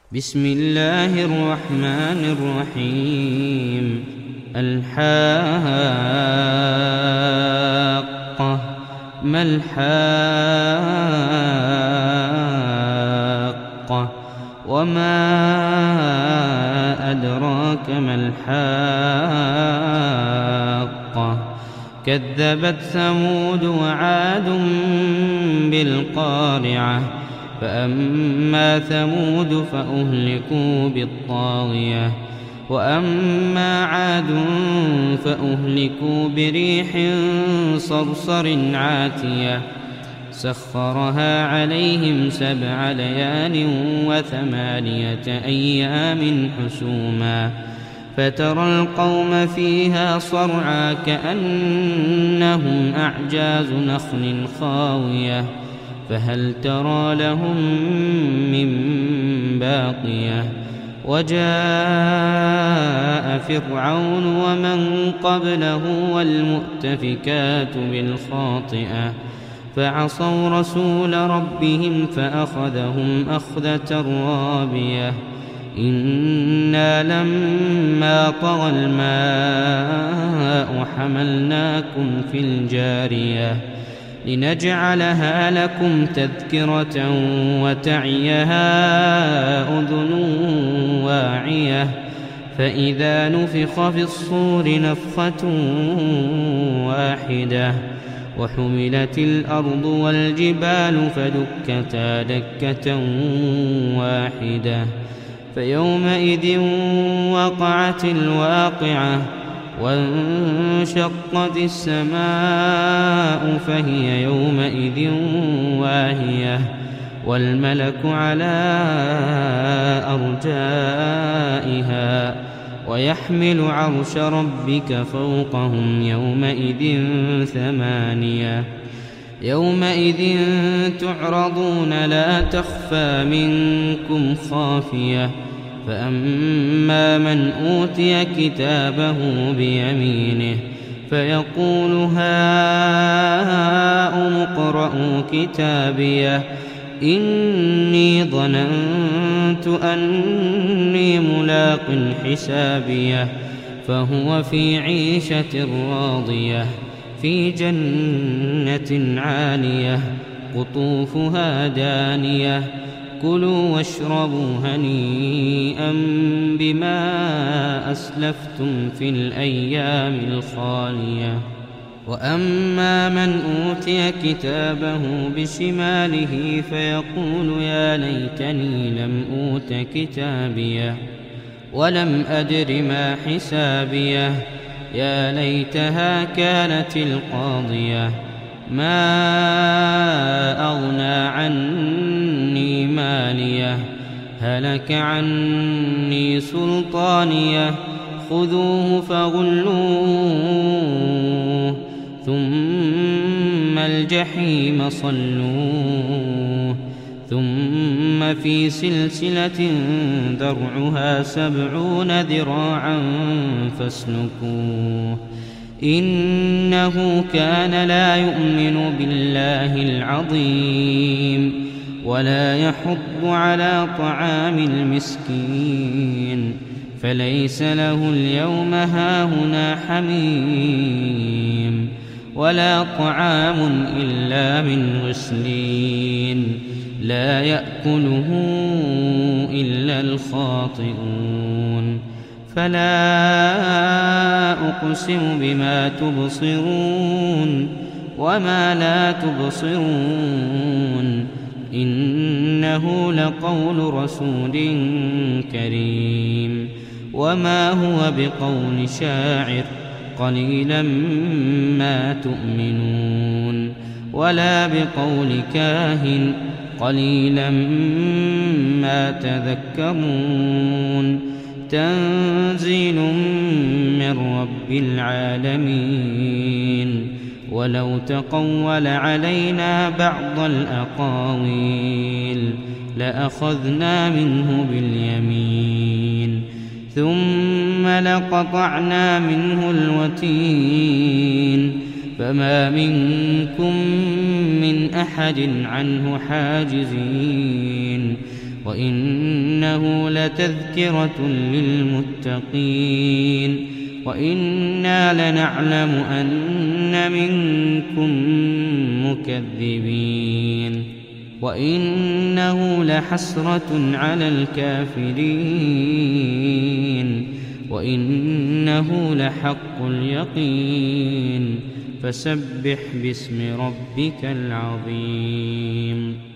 بسم الله الرحمن الرحيم. الحاقة. ما الحاقة وما أدراك ما الحاقة. كذبت ثمود وعاد بالقارعة. فأما ثمود فأهلكوا بالطاغية وأما عاد فأهلكوا بريح صرصر عاتية سخرها عليهم 7 ليال و8 أيام حسوما فترى القوم فيها صرعى كأنهم أعجاز نخل خاوية فهل ترى لهم من باقية. وجاء فرعون ومن قبله والمؤتفكات بالخاطئة فعصوا رسول ربهم فأخذهم أخذة رابية. إنا لما طغى الماء حملناكم في الجارية لنجعلها لكم تذكرة وتعيها أذن واعية. فإذا نفخ في الصور نفخة واحدة وحملت الأرض والجبال فدكتا دكة واحدة فيومئذ وقعت الواقعة وانشقت السماء فهي يومئذ واهية والملك على أرجائها ويحمل عرش ربك فوقهم يومئذ 8. يومئذ تعرضون لا تخفى منكم خافية. فأما من أوتي كتابه بيمينه فيقول هاؤم اقرءوا كتابيه إني ظننت أني ملاق حسابيه فهو في عيشة راضية في جنة عالية قطوفها دانية كلوا واشربوا هنيئا بما أسلفتم في الأيام الخالية. وأما من أوتي كتابه بشماله فيقول يا ليتني لم أوت كتابيه ولم أدر ما حسابيه يا ليتها كانت القاضية ما أغنى عني ماليه هلك عني سلطانيه خذوه فغلوه ثم الجحيم صلوه ثم في سلسلة ذرعها 70 ذراعا فاسلكوه إنه كان لا يؤمن بالله العظيم ولا يحض على طعام المسكين فليس له اليوم هاهنا حميم ولا طعام إلا من غسلين لا يأكله إلا الخاطئون. فلا أقسم بما تبصرون وما لا تبصرون إنه لقول رسول كريم وما هو بقول شاعر قليلا ما تؤمنون ولا بقول كاهن قليلا ما تذكرون تنزيل من رب العالمين. ولو تقول علينا بعض الأقاويل لأخذنا منه باليمين ثم لقطعنا منه الوتين فما منكم من أحد عنه حاجزين وإنه لتذكرة للمتقين وإنا لنعلم أن منكم مكذبين وإنه لحسرة على الكافرين وإنه لحق اليقين فسبح باسم ربك العظيم.